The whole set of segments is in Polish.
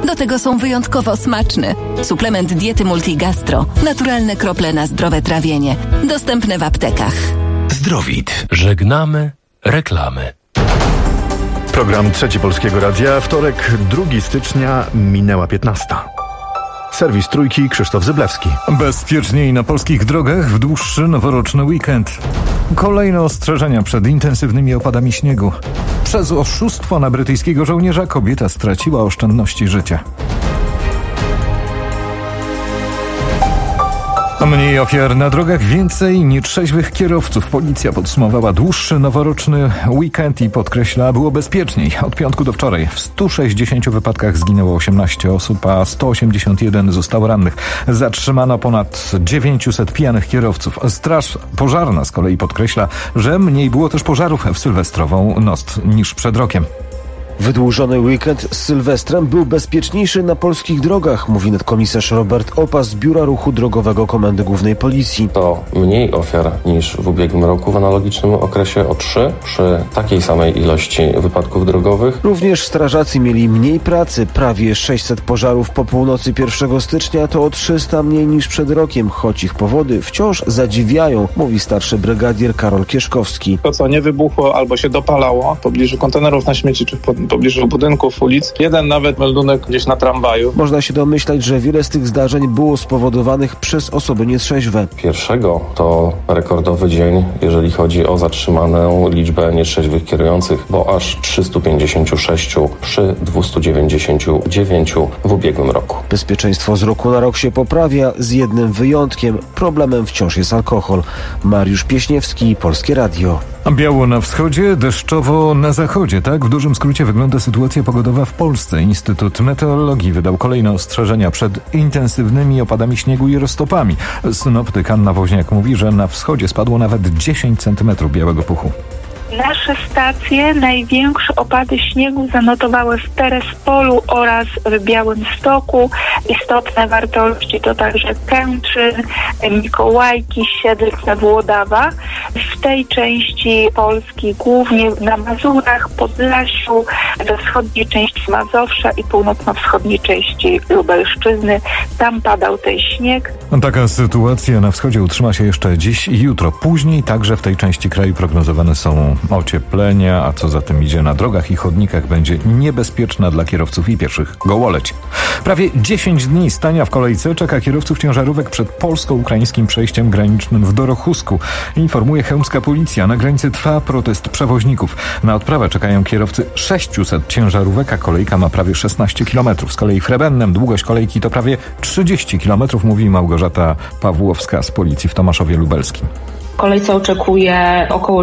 Do tego są wyjątkowo smaczne. Suplement diety Multigastro. Naturalne krople na zdrowe trawienie. Dostępne w aptekach. Zdrowit. Żegnamy reklamy. Program Trzeci Polskiego Radia. Wtorek, 2 stycznia, minęła 15. Serwis Trójki, Krzysztof Zyblewski. Bezpieczniej na polskich drogach w dłuższy noworoczny weekend. Kolejne ostrzeżenia przed intensywnymi opadami śniegu. Przez oszustwo na brytyjskiego żołnierza kobieta straciła oszczędności życia. Mniej ofiar na drogach, więcej nietrzeźwych kierowców. Policja podsumowała dłuższy noworoczny weekend i podkreśla, było bezpieczniej. Od piątku do wczoraj w 160 wypadkach zginęło 18 osób, a 181 zostało rannych. Zatrzymano ponad 900 pijanych kierowców. Straż Pożarna z kolei podkreśla, że mniej było też pożarów w sylwestrową noc niż przed rokiem. Wydłużony weekend z Sylwestrem był bezpieczniejszy na polskich drogach, mówi nadkomisarz Robert Opas z Biura Ruchu Drogowego Komendy Głównej Policji. To mniej ofiar niż w ubiegłym roku w analogicznym okresie o 3 przy takiej samej ilości wypadków drogowych. Również strażacy mieli mniej pracy, prawie 600 pożarów po północy 1 stycznia to o 300 mniej niż przed rokiem, choć ich powody wciąż zadziwiają, mówi starszy brygadier Karol Kieszkowski. To, co nie wybuchło albo się dopalało w pobliżu kontenerów na śmieci czy w pobliżu budynków, ulic. Jeden nawet meldunek gdzieś na tramwaju. Można się domyślać, że wiele z tych zdarzeń było spowodowanych przez osoby nietrzeźwe. Pierwszego to rekordowy dzień, jeżeli chodzi o zatrzymaną liczbę nietrzeźwych kierujących, bo aż 356 przy 299 w ubiegłym roku. Bezpieczeństwo z roku na rok się poprawia, z jednym wyjątkiem. Problemem wciąż jest alkohol. Mariusz Pieśniewski, Polskie Radio. Biało na wschodzie, deszczowo na zachodzie. Tak w dużym skrócie wygląda sytuacja pogodowa w Polsce. Instytut Meteorologii wydał kolejne ostrzeżenia przed intensywnymi opadami śniegu i roztopami. Synoptyk Anna Woźniak mówi, że na wschodzie spadło nawet 10 cm białego puchu. Nasze stacje największe opady śniegu zanotowały w Terespolu oraz w Białymstoku. Istotne wartości to także Kętrzyn, Mikołajki, Siedlce, Włodawa. W tej części Polski, głównie na Mazurach, Podlasiu, we wschodniej części Mazowsza i północno-wschodniej części Lubelszczyzny. Tam padał ten śnieg. Taka sytuacja na wschodzie utrzyma się jeszcze dziś i jutro. Później także w tej części kraju prognozowane są ocieplenia, a co za tym idzie, na drogach i chodnikach będzie niebezpieczna dla kierowców i pieszych gołoleć. Prawie 10 dni stania w kolejce czeka kierowców ciężarówek przed polsko-ukraińskim przejściem granicznym w Dorochusku. Informuje chełmska policja. Na granicy trwa protest przewoźników. Na odprawę czekają kierowcy 600 ciężarówek, a kolejka ma prawie 16 km. Z kolei w Hrebennem długość kolejki to prawie 30 km, mówi Małgorzata Pawłowska z policji w Tomaszowie Lubelskim. W kolejce oczekuje około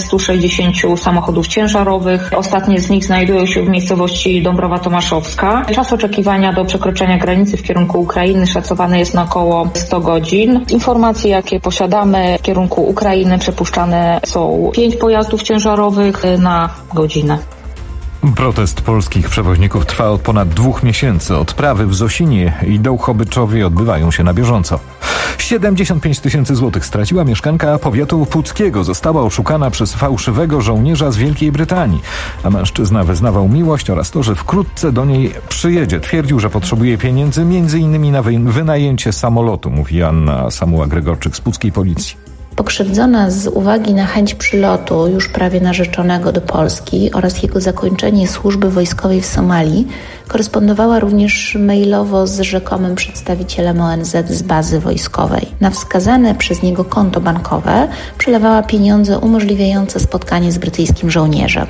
460 samochodów ciężarowych. Ostatnie z nich znajdują się w miejscowości Dąbrowa Tomaszowska. Czas oczekiwania do przekroczenia granicy w kierunku Ukrainy szacowany jest na około 100 godzin. Informacje, jakie posiadamy w kierunku Ukrainy, przepuszczane są 5 pojazdów ciężarowych na godzinę. Protest polskich przewoźników trwa od ponad 2 miesięcy. Odprawy w Zosinie i Dołchobyczowie odbywają się na bieżąco. 75 000 złotych straciła mieszkanka powiatu puckiego. Została oszukana przez fałszywego żołnierza z Wielkiej Brytanii. A mężczyzna wyznawał miłość oraz to, że wkrótce do niej przyjedzie. Twierdził, że potrzebuje pieniędzy m.in. na wynajęcie samolotu, mówi Anna Samuła-Gregorczyk z puckiej policji. Pokrzywdzona z uwagi na chęć przylotu już prawie narzeczonego do Polski oraz jego zakończenie służby wojskowej w Somalii korespondowała również mailowo z rzekomym przedstawicielem ONZ z bazy wojskowej. Na wskazane przez niego konto bankowe przelewała pieniądze umożliwiające spotkanie z brytyjskim żołnierzem.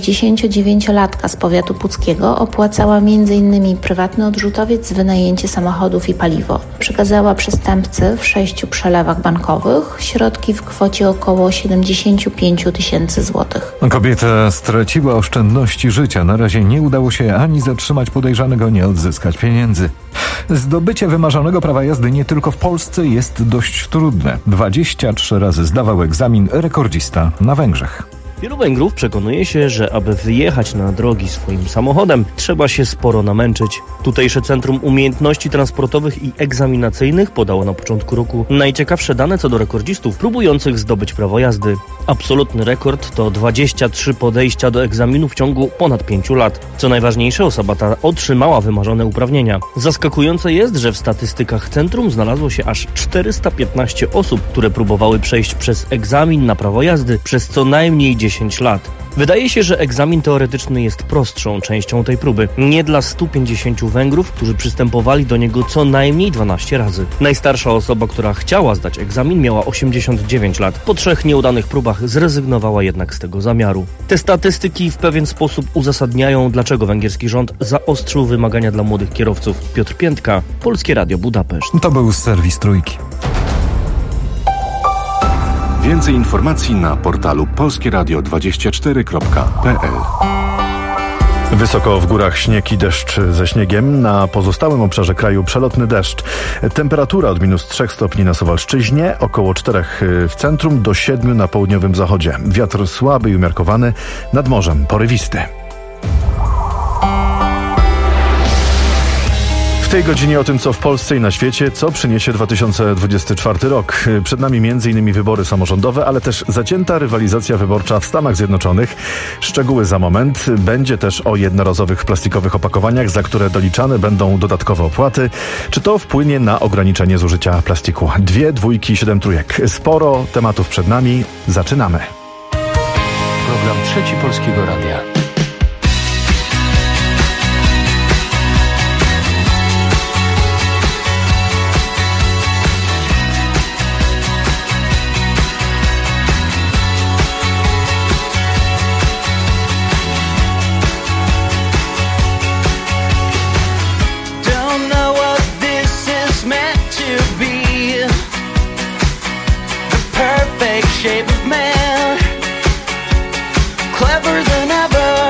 69-latka z powiatu puckiego opłacała m.in. prywatny odrzutowiec, wynajęcie samochodów i paliwo. Przekazała przestępcy w 6 przelewach bankowych środki w kwocie około 75 000 złotych. Kobieta straciła oszczędności życia. Na razie nie udało się ani zatrzymać podejrzanego, nie odzyskać pieniędzy. Zdobycie wymarzonego prawa jazdy nie tylko w Polsce jest dość trudne. 23 razy zdawał egzamin rekordzista na Węgrzech. Wielu Węgrów przekonuje się, że aby wyjechać na drogi swoim samochodem, trzeba się sporo namęczyć. Tutejsze Centrum Umiejętności Transportowych i Egzaminacyjnych podało na początku roku najciekawsze dane co do rekordzistów próbujących zdobyć prawo jazdy. Absolutny rekord to 23 podejścia do egzaminu w ciągu ponad 5 lat. Co najważniejsze, osoba ta otrzymała wymarzone uprawnienia. Zaskakujące jest, że w statystykach centrum znalazło się aż 415 osób, które próbowały przejść przez egzamin na prawo jazdy przez co najmniej 10 lat. Wydaje się, że egzamin teoretyczny jest prostszą częścią tej próby. Nie dla 150 Węgrów, którzy przystępowali do niego co najmniej 12 razy. Najstarsza osoba, która chciała zdać egzamin, miała 89 lat. Po 3 nieudanych próbach zrezygnowała jednak z tego zamiaru. Te statystyki w pewien sposób uzasadniają, dlaczego węgierski rząd zaostrzył wymagania dla młodych kierowców. Piotr Piętka, Polskie Radio Budapeszt. To był serwis Trójki. Więcej informacji na portalu polskieradio24.pl. Wysoko w górach śnieg i deszcz ze śniegiem. Na pozostałym obszarze kraju przelotny deszcz. Temperatura od -3 stopni na Suwalszczyźnie, około 4 w centrum, do 7 na południowym zachodzie. Wiatr słaby i umiarkowany, nad morzem porywisty. W tej godzinie o tym, co w Polsce i na świecie, co przyniesie 2024 rok. Przed nami m.in. wybory samorządowe, ale też zacięta rywalizacja wyborcza w Stanach Zjednoczonych. Szczegóły za moment. Będzie też o jednorazowych plastikowych opakowaniach, za które doliczane będą dodatkowe opłaty. Czy to wpłynie na ograniczenie zużycia plastiku? 2 dwójki, 7 trójek. Sporo tematów przed nami. Zaczynamy. Program Trzeci Polskiego Radia. Shape of man, clever than ever.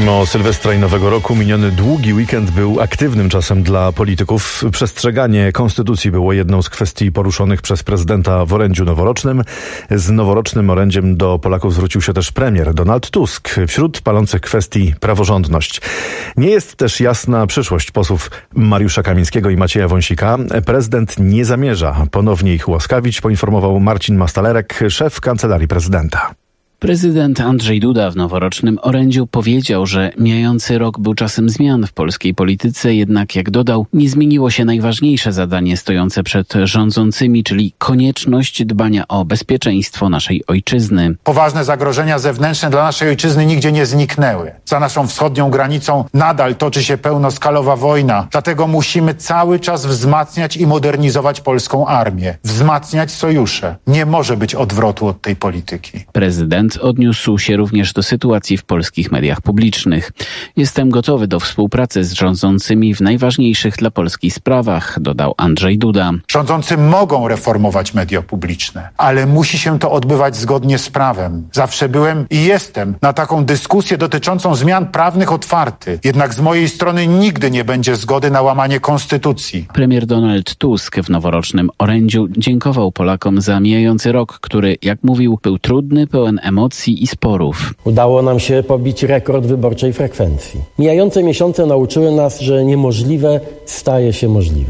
Mimo Sylwestra i Nowego Roku miniony długi weekend był aktywnym czasem dla polityków. Przestrzeganie konstytucji było jedną z kwestii poruszonych przez prezydenta w orędziu noworocznym. Z noworocznym orędziem do Polaków zwrócił się też premier Donald Tusk. Wśród palących kwestii praworządność. Nie jest też jasna przyszłość posłów Mariusza Kamińskiego i Macieja Wąsika. Prezydent nie zamierza ponownie ich łaskawić, poinformował Marcin Mastalerek, szef Kancelarii Prezydenta. Prezydent Andrzej Duda w noworocznym orędziu powiedział, że mijający rok był czasem zmian w polskiej polityce, jednak jak dodał, nie zmieniło się najważniejsze zadanie stojące przed rządzącymi, czyli konieczność dbania o bezpieczeństwo naszej ojczyzny. Poważne zagrożenia zewnętrzne dla naszej ojczyzny nigdzie nie zniknęły. Za naszą wschodnią granicą nadal toczy się pełnoskalowa wojna, dlatego musimy cały czas wzmacniać i modernizować polską armię, wzmacniać sojusze. Nie może być odwrotu od tej polityki. Prezydent odniósł się również do sytuacji w polskich mediach publicznych. Jestem gotowy do współpracy z rządzącymi w najważniejszych dla Polski sprawach, dodał Andrzej Duda. Rządzący mogą reformować media publiczne, ale musi się to odbywać zgodnie z prawem. Zawsze byłem i jestem na taką dyskusję dotyczącą zmian prawnych otwarty. Jednak z mojej strony nigdy nie będzie zgody na łamanie konstytucji. Premier Donald Tusk w noworocznym orędziu dziękował Polakom za mijający rok, który, jak mówił, był trudny, pełen emocji i sporów. Udało nam się pobić rekord wyborczej frekwencji. Mijające miesiące nauczyły nas, że niemożliwe staje się możliwe.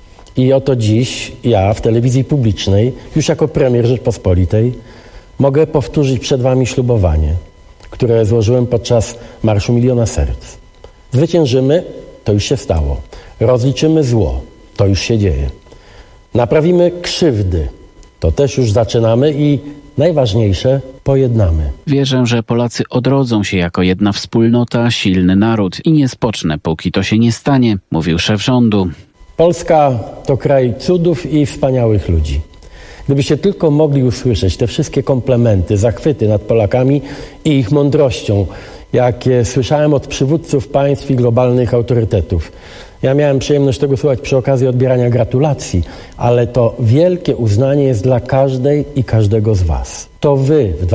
I oto dziś ja w telewizji publicznej, już jako premier Rzeczpospolitej, mogę powtórzyć przed wami ślubowanie, które złożyłem podczas Marszu Miliona Serc. Zwyciężymy, to już się stało. Rozliczymy zło, to już się dzieje. Naprawimy krzywdy, to też już zaczynamy i najważniejsze, pojednamy. Wierzę, że Polacy odrodzą się jako jedna wspólnota, silny naród i nie spocznę, póki to się nie stanie, mówił szef rządu. Polska to kraj cudów i wspaniałych ludzi. Gdybyście tylko mogli usłyszeć te wszystkie komplementy, zachwyty nad Polakami i ich mądrością, jakie słyszałem od przywódców państw i globalnych autorytetów. Ja miałem przyjemność tego słuchać przy okazji odbierania gratulacji, ale to wielkie uznanie jest dla każdej i każdego z was. To wy w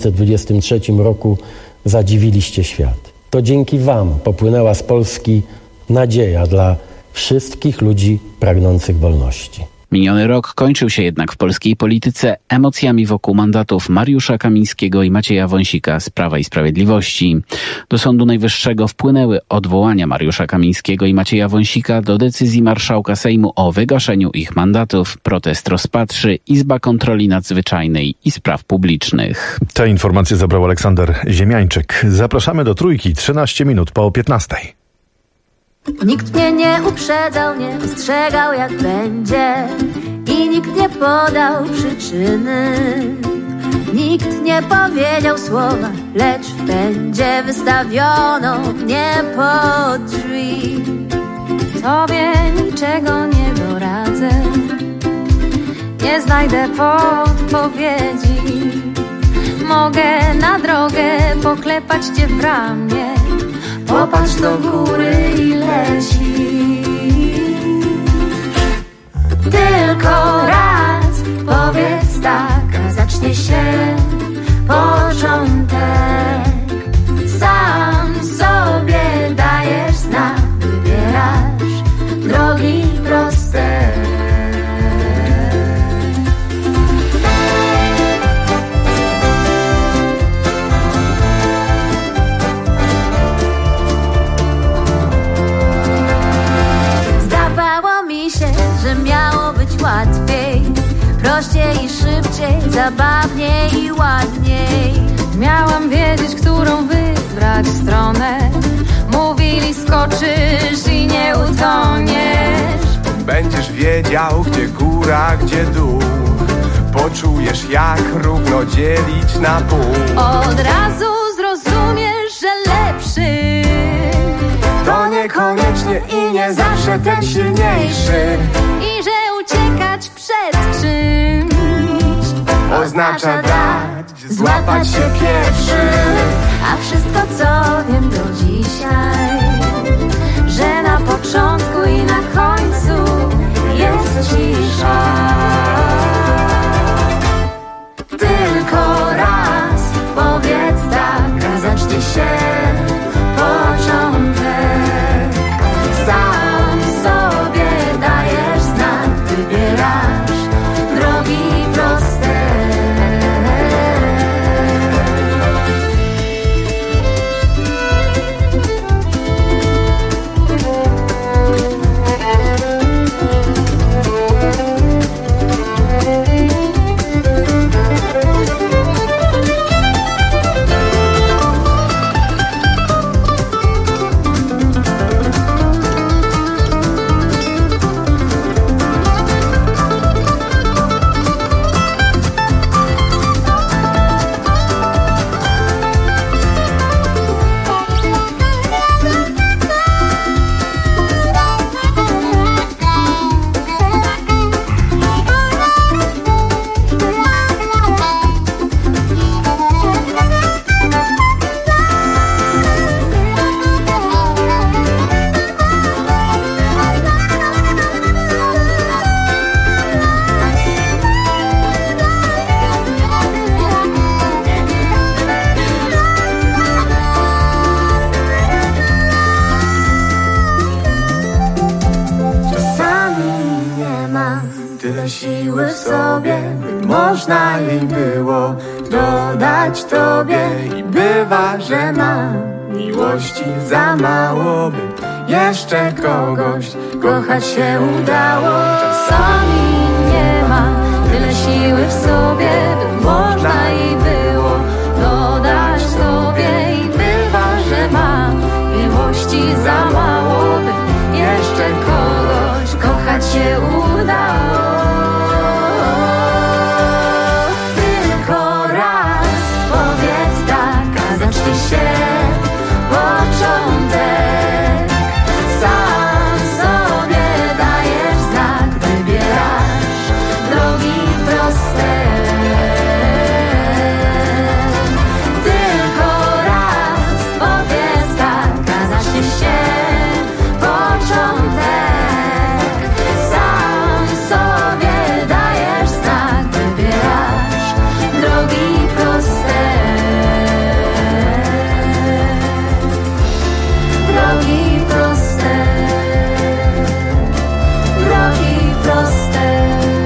2023 roku zadziwiliście świat. To dzięki wam popłynęła z Polski nadzieja dla wszystkich ludzi pragnących wolności. Miniony rok kończył się jednak w polskiej polityce emocjami wokół mandatów Mariusza Kamińskiego i Macieja Wąsika z Prawa i Sprawiedliwości. Do Sądu Najwyższego wpłynęły odwołania Mariusza Kamińskiego i Macieja Wąsika do decyzji marszałka Sejmu o wygaszeniu ich mandatów. Protest rozpatrzy Izba Kontroli Nadzwyczajnej i Spraw Publicznych. Te informacje zabrał Aleksander Ziemiańczyk. Zapraszamy do Trójki, 13 minut po 15. Nikt mnie nie uprzedzał, nie ostrzegał jak będzie i nikt nie podał przyczyny. Nikt nie powiedział słowa, lecz w pędzie wystawiono mnie pod drzwi. Tobie niczego nie doradzę, nie znajdę podpowiedzi. Mogę na drogę poklepać cię w ramię, popatrz do góry i leci. Tylko raz powiedz tak, a zacznie się początek. Sam sobie dajesz znak, wybierasz drogi proste. Miało być łatwiej, prościej i szybciej, zabawniej i ładniej. Miałam wiedzieć, którą wybrać stronę. Mówili, skoczysz i nie utoniesz. Będziesz wiedział, gdzie góra, gdzie dół. Poczujesz, jak równo dzielić na pół. Od razu zrozumiesz, że lepszy to niekoniecznie i nie zawsze ten silniejszy. I że uciekać przed czymś oznacza dać, złapać się pierwszy. A wszystko co wiem do dzisiaj, że na początku i na końcu jest cisza. Tylko raz powiedz tak, a zacznie się jej było dodać tobie. I bywa, że mam miłości za mało, by jeszcze kogoś kochać się udało. Czasami nie ma tyle siły w sobie, by można jej było dodać tobie. I bywa, że mam miłości za mało, by jeszcze kogoś kochać się udało. Tylko raz powiedz tak, a zacznie się początek. Sam sobie dajesz znak, wybierasz drogi proste. Tylko raz powiedz tak, a zacznie się początek. Sam sobie dajesz znak, wybierasz drogi proste. Drogi proste. Drogi proste.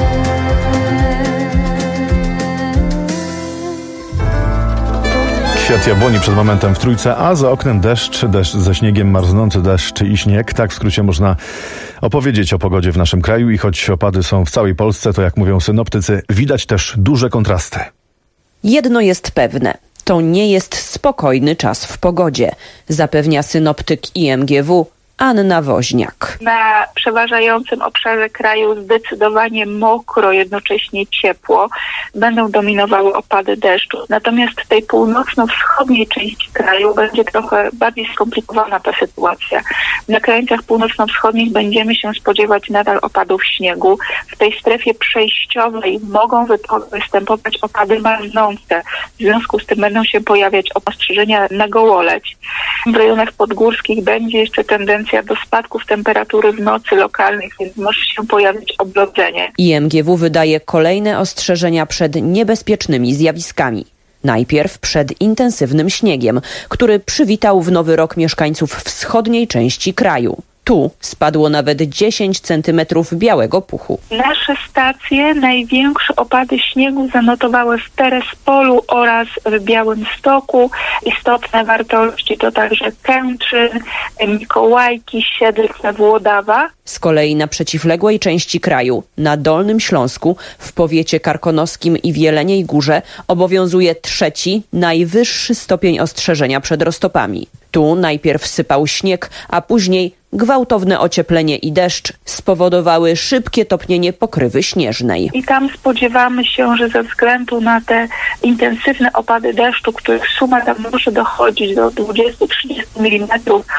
Kwiat jabłoni przed momentem w Trójce, a za oknem deszcz ze śniegiem, marznący deszcz i śnieg. Tak w skrócie można opowiedzieć o pogodzie w naszym kraju i choć opady są w całej Polsce, to jak mówią synoptycy, widać też duże kontrasty. Jedno jest pewne. To nie jest spokojny czas w pogodzie, zapewnia synoptyk IMGW Anna Woźniak. Na przeważającym obszarze kraju zdecydowanie mokro, jednocześnie ciepło. Będą dominowały opady deszczu. Natomiast w tej północno-wschodniej części kraju będzie trochę bardziej skomplikowana ta sytuacja. Na krańcach północno-wschodnich będziemy się spodziewać nadal opadów śniegu. W tej strefie przejściowej mogą występować opady marznące. W związku z tym będą się pojawiać ostrzeżenia na gołoleć. W rejonach podgórskich będzie jeszcze tendencja do spadków temperatury w nocy lokalnych, więc może się pojawić oblodzenie. IMGW wydaje kolejne ostrzeżenia przed niebezpiecznymi zjawiskami. Najpierw przed intensywnym śniegiem, który przywitał w nowy rok mieszkańców wschodniej części kraju. Tu spadło nawet 10 centymetrów białego puchu. Nasze stacje największe opady śniegu zanotowały w Terespolu oraz w Białymstoku. Istotne wartości to także Kętrzyn, Mikołajki, Siedlce, Włodawa. Z kolei na przeciwległej części kraju, na Dolnym Śląsku, w powiecie karkonoskim i w Jeleniej Górze obowiązuje 3., najwyższy stopień ostrzeżenia przed roztopami. Tu najpierw sypał śnieg, a później gwałtowne ocieplenie i deszcz spowodowały szybkie topnienie pokrywy śnieżnej. I tam spodziewamy się, że ze względu na te intensywne opady deszczu, których suma tam może dochodzić do 20-30 mm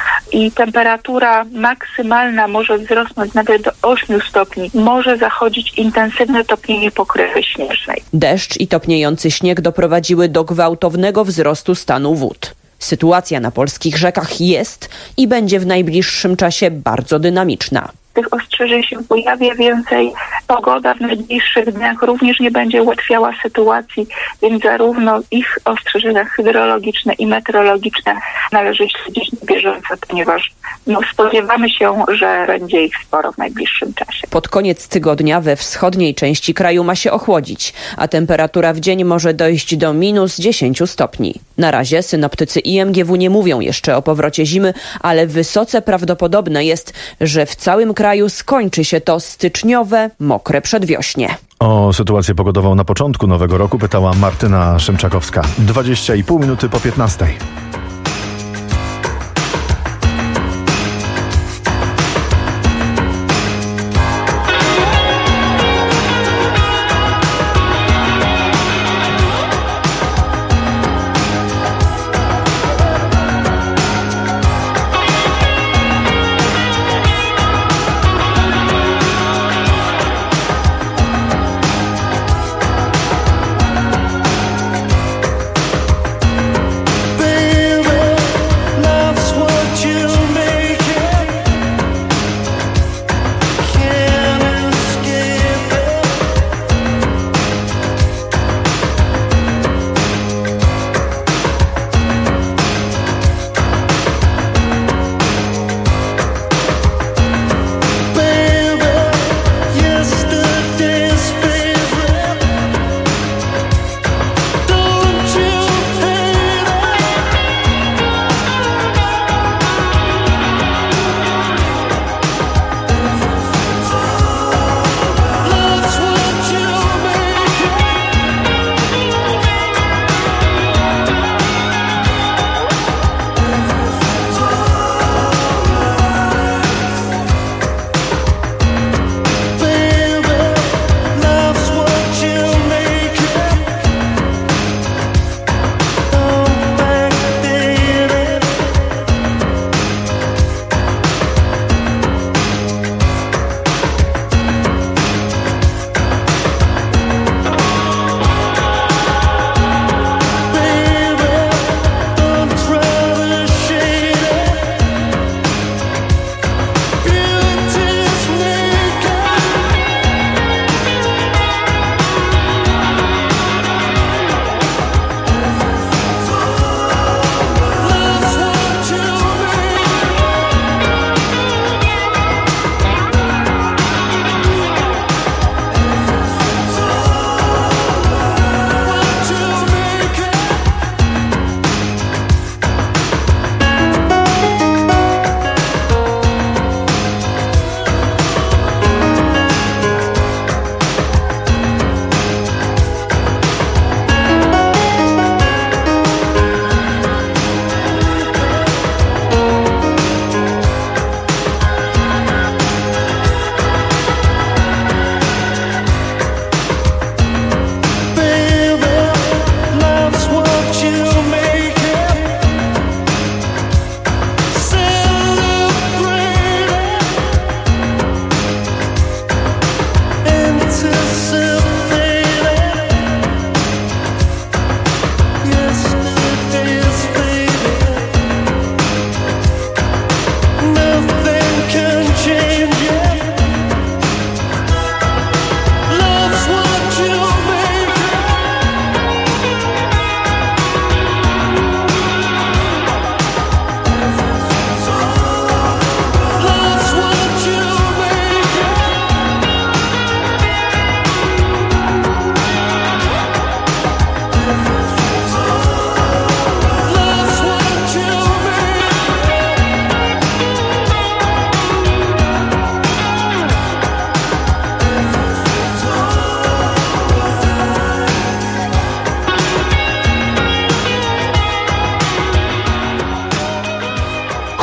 i temperatura maksymalna może wzrosnąć nawet do 8 stopni, może zachodzić intensywne topnienie pokrywy śnieżnej. Deszcz i topniejący śnieg doprowadziły do gwałtownego wzrostu stanu wód. Sytuacja na polskich rzekach jest i będzie w najbliższym czasie bardzo dynamiczna. Tych ostrzeżeń się pojawia więcej. Pogoda w najbliższych dniach również nie będzie ułatwiała sytuacji, więc zarówno ich ostrzeżenia hydrologiczne i meteorologiczne należy śledzić na bieżąco, ponieważ spodziewamy się, że będzie ich sporo w najbliższym czasie. Pod koniec tygodnia we wschodniej części kraju ma się ochłodzić, a temperatura w dzień może dojść do -10 stopni. Na razie synoptycy IMGW nie mówią jeszcze o powrocie zimy, ale wysoce prawdopodobne jest, że w całym kraju skończy się to styczniowe, mokre przedwiośnie. O sytuację pogodową na początku nowego roku pytała Martyna Szymczakowska. 20,5 minuty po 15.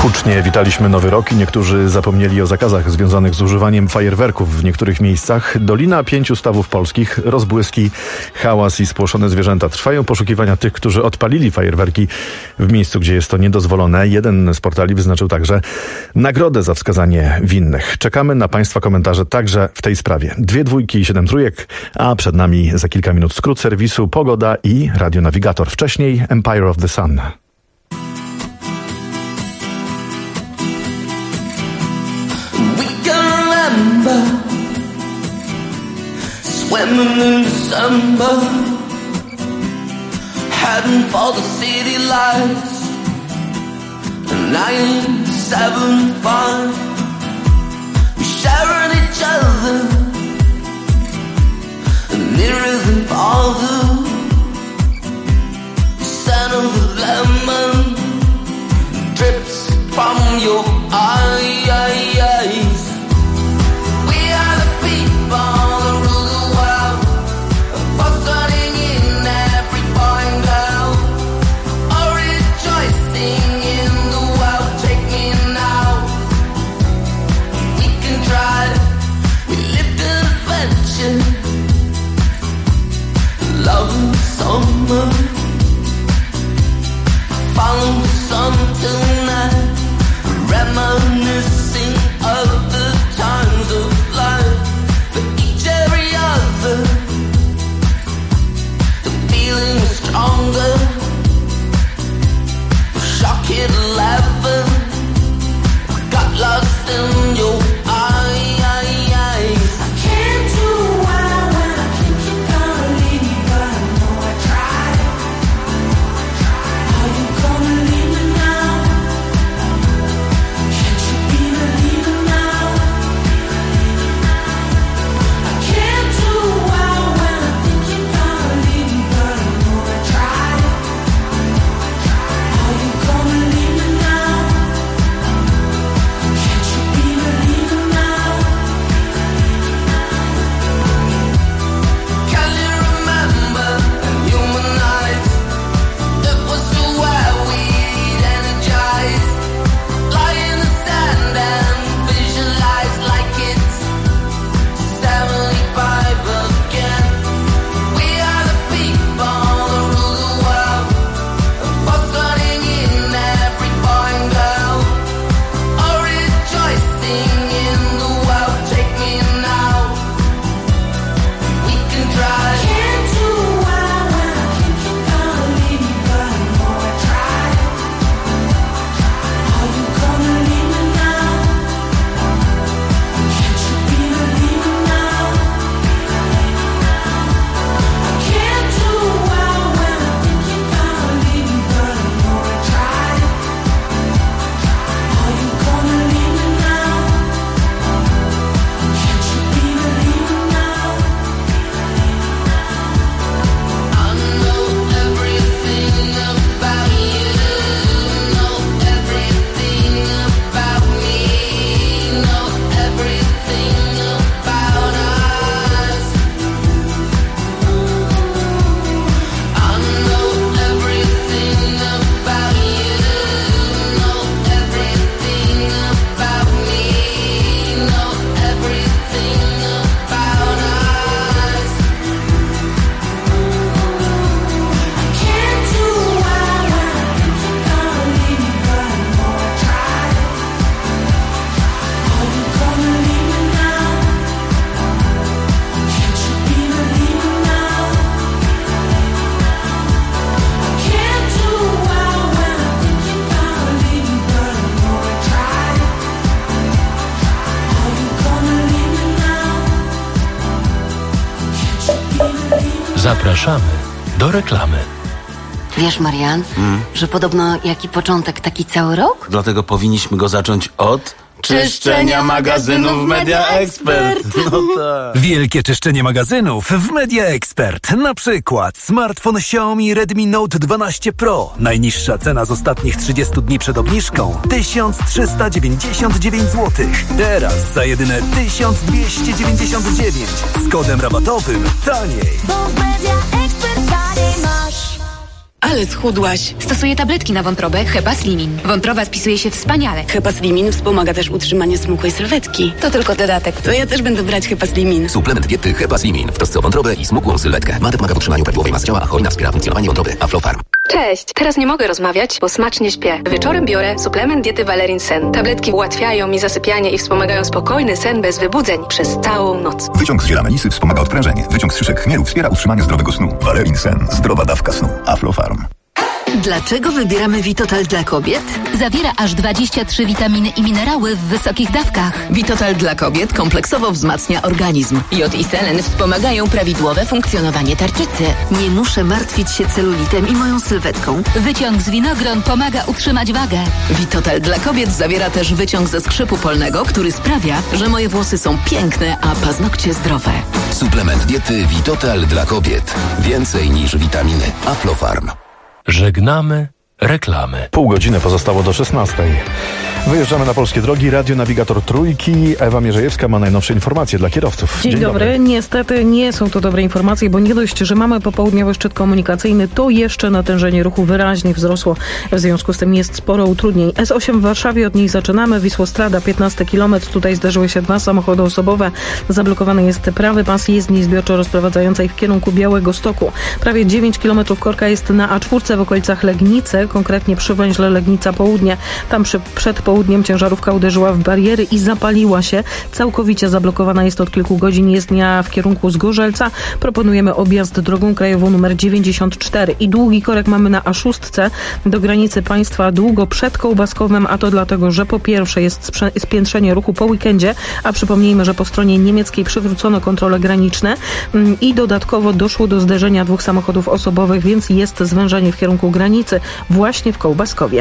Hucznie witaliśmy Nowy Rok i niektórzy zapomnieli o zakazach związanych z używaniem fajerwerków w niektórych miejscach. Dolina 5 stawów polskich, rozbłyski, hałas i spłoszone zwierzęta. Trwają poszukiwania tych, którzy odpalili fajerwerki w miejscu, gdzie jest to niedozwolone. Jeden z portali wyznaczył także nagrodę za wskazanie winnych. Czekamy na Państwa komentarze także w tej sprawie. 2 dwójki i 7 trójek, a przed nami za kilka minut skrót serwisu, pogoda i radionawigator. Wcześniej Empire of the Sun. Swimming in December, heading for the city lights. 975, we sharing each other, nearer than farther. The scent of the lemon drips from your eyes. We are the people. Summer, follow the sun tonight, reminiscing of the times of life, for each every other, the feeling is stronger, shock hit 11, got lost in your eyes. I can't do well when I keep you gonna leave me, but I know I tried. Are you gonna leave me now? Can't you be believing now? I can't do well when I think you're gonna leave me, but I know I tried. Are you gonna leave me now? Can't you be believing now? Can you remember human nights? It was so where we'd energize, lie in the sand and visualize like it's 75 again. We are the people that rule the world, both running in every boy and girl, all rejoicing in the world. Take me now, we can try. Can't do well when I think you're gonna leave me, but I know I tried. Are you gonna leave me now? Can't you be believing now? I can't do well when I think you're gonna leave me, but I know I tried. Are you gonna leave me now? Can't you be believing now? I know everything about you, know everything about me, know everything about us. I know everything about you, know everything about me, know everything about us. I can't do well when I think you're gonna leave me, but I know I tried. Are you gonna leave me now? Can't you be believing now? I can't do well when I think you're gonna leave me, but I know I tried. Are you gonna leave me now? Can't you be believing? Zapraszamy do reklamy. Wiesz, Marian, że podobno jaki początek, taki cały rok? Dlatego powinniśmy go zacząć od czyszczenia magazynów Media Expert. No tak. Wielkie czyszczenie magazynów w Media Expert. Na przykład smartfon Xiaomi Redmi Note 12 Pro. Najniższa cena z ostatnich 30 dni przed obniżką 1399 zł. Teraz za jedyne 1299 z kodem rabatowym taniej. Bo w Media Expert taniej masz. ale schudłaś. Stosuję tabletki na wątrobę Hepaslimin. Wątroba spisuje się wspaniale. Hepaslimin wspomaga też utrzymanie smukłej sylwetki. To tylko dodatek. To ja też będę brać Hepaslimin. Suplement diety Hepaslimin w trosce o wątrobę i smukłą sylwetkę. Mate pomaga w utrzymaniu prawidłowej masy ciała, a cholina wspiera funkcjonowanie wątroby. Aflofarm. Cześć! Teraz nie mogę rozmawiać, bo smacznie śpię. Wieczorem biorę suplement diety Valerin Sen. Tabletki ułatwiają mi zasypianie i wspomagają spokojny sen bez wybudzeń przez całą noc. Wyciąg z ziela melisy wspomaga odprężenie. Wyciąg z szyszek chmielu wspiera utrzymanie zdrowego snu. Valerin Sen. Zdrowa dawka snu. Aflofarm. Dlaczego wybieramy Vitotal dla kobiet? Zawiera aż 23 witaminy i minerały w wysokich dawkach. Vitotal dla kobiet kompleksowo wzmacnia organizm. Jod i selen wspomagają prawidłowe funkcjonowanie tarczycy. Nie muszę martwić się celulitem i moją sylwetką. Wyciąg z winogron pomaga utrzymać wagę. Vitotal dla kobiet zawiera też wyciąg ze skrzypu polnego, który sprawia, że moje włosy są piękne, a paznokcie zdrowe. Suplement diety Vitotal dla kobiet. Więcej niż witaminy. Aflofarm. Żegnamy reklamy. Pół godziny pozostało do 16. Wyjeżdżamy na polskie drogi. Radionawigator Trójki. Ewa Mierzejewska ma najnowsze informacje dla kierowców. Dzień dobry. Niestety nie są to dobre informacje, bo nie dość, że mamy popołudniowy szczyt komunikacyjny, to jeszcze natężenie ruchu wyraźnie wzrosło. W związku z tym jest sporo utrudnień. S8 w Warszawie, od niej zaczynamy. Wisłostrada, 15 km. Tutaj zdarzyły się 2 samochody osobowe. Zablokowany jest prawy pas jezdni zbiorczo rozprowadzającej w kierunku Białegostoku. Prawie 9 km korka jest na A4 w okolicach Legnicy, konkretnie przy węźle Legnica Południe. Tam przed południem ciężarówka uderzyła w bariery i zapaliła się. Całkowicie zablokowana jest od kilku godzin jezdnia w kierunku Zgorzelca. Proponujemy objazd drogą krajową nr 94. I długi korek mamy na A6 do granicy państwa długo przed Kołbaskowem, a to dlatego, że po pierwsze jest spiętrzenie ruchu po weekendzie, a przypomnijmy, że po stronie niemieckiej przywrócono kontrole graniczne i dodatkowo doszło do zderzenia 2 samochodów osobowych, więc jest zwężenie w kierunku granicy właśnie w Kołbaskowie.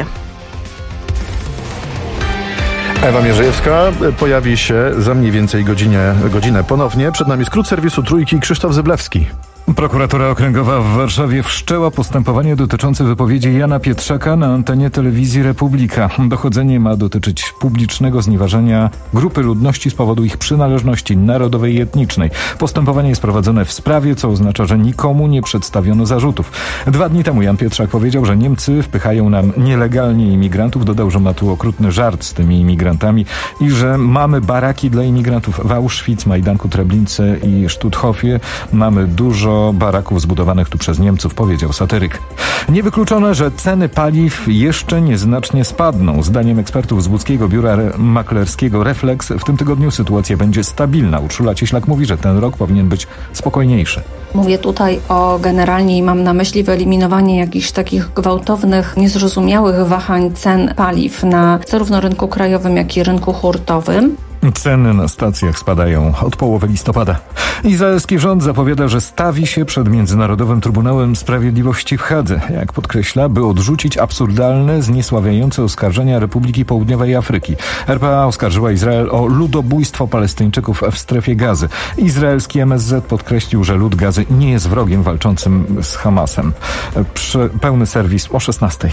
Ewa Mierzejewska pojawi się za mniej więcej godzinę ponownie. Przed nami skrót serwisu Trójki, Krzysztof Zyblewski. Prokuratura Okręgowa w Warszawie wszczęła postępowanie dotyczące wypowiedzi Jana Pietrzaka na antenie telewizji Republika. Dochodzenie ma dotyczyć publicznego znieważenia grupy ludności z powodu ich przynależności narodowej i etnicznej. Postępowanie jest prowadzone w sprawie, co oznacza, że nikomu nie przedstawiono zarzutów. 2 dni temu Jan Pietrzak powiedział, że Niemcy wpychają nam nielegalnie imigrantów. Dodał, że ma tu okrutny żart z tymi imigrantami i że mamy baraki dla imigrantów w Auschwitz, Majdanku, Treblince i Sztuthofie. Mamy dużo baraków zbudowanych tu przez Niemców, powiedział satyryk. Niewykluczone, że ceny paliw jeszcze nieznacznie spadną. Zdaniem ekspertów z łódzkiego biura maklerskiego Reflex w tym tygodniu sytuacja będzie stabilna. Urszula Cieślak mówi, że ten rok powinien być spokojniejszy. Mówię tutaj o generalnie i mam na myśli wyeliminowanie jakichś takich gwałtownych, niezrozumiałych wahań cen paliw na zarówno rynku krajowym, jak i rynku hurtowym. Ceny na stacjach spadają od połowy listopada. Izraelski rząd zapowiada, że stawi się przed Międzynarodowym Trybunałem Sprawiedliwości w Hadze, jak podkreśla, by odrzucić absurdalne, zniesławiające oskarżenia Republiki Południowej Afryki. RPA oskarżyła Izrael o ludobójstwo Palestyńczyków w strefie Gazy. Izraelski MSZ podkreślił, że lud Gazy nie jest wrogiem walczącym z Hamasem. Pełny serwis o 16:00.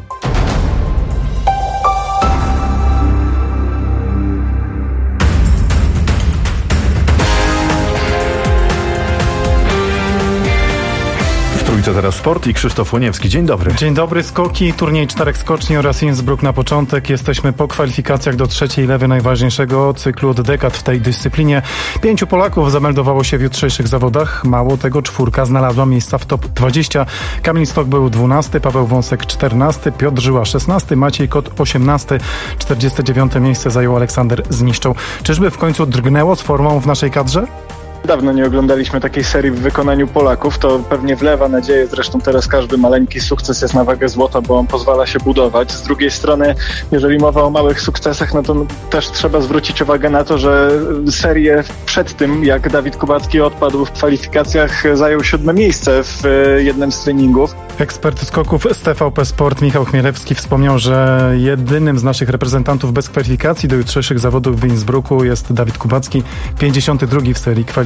Teraz sport i Krzysztof Łoniewski. Dzień dobry. Dzień dobry. Skoki, turniej 4 skoczni oraz Innsbruck na początek. Jesteśmy po kwalifikacjach do 3. lewy najważniejszego cyklu od dekad w tej dyscyplinie. 5 Polaków zameldowało się w jutrzejszych zawodach. Mało tego, 4 znalazła miejsca w top 20. Kamil Stok był 12, Paweł Wąsek 14, Piotr Żyła 16, Maciej Kot 18. 49. miejsce zajął Aleksander Zniszczał. Czyżby w końcu drgnęło z formą w naszej kadrze? Dawno nie oglądaliśmy takiej serii w wykonaniu Polaków, to pewnie wlewa nadzieję, zresztą teraz każdy maleńki sukces jest na wagę złota, bo on pozwala się budować. Z drugiej strony, jeżeli mowa o małych sukcesach, no to też trzeba zwrócić uwagę na to, że serię przed tym, jak Dawid Kubacki odpadł w kwalifikacjach, zajął 7. miejsce w jednym z treningów. Ekspert skoków z TVP Sport Michał Chmielewski wspomniał, że jedynym z naszych reprezentantów bez kwalifikacji do jutrzejszych zawodów w Innsbrucku jest Dawid Kubacki, 52. w serii kwalifikacji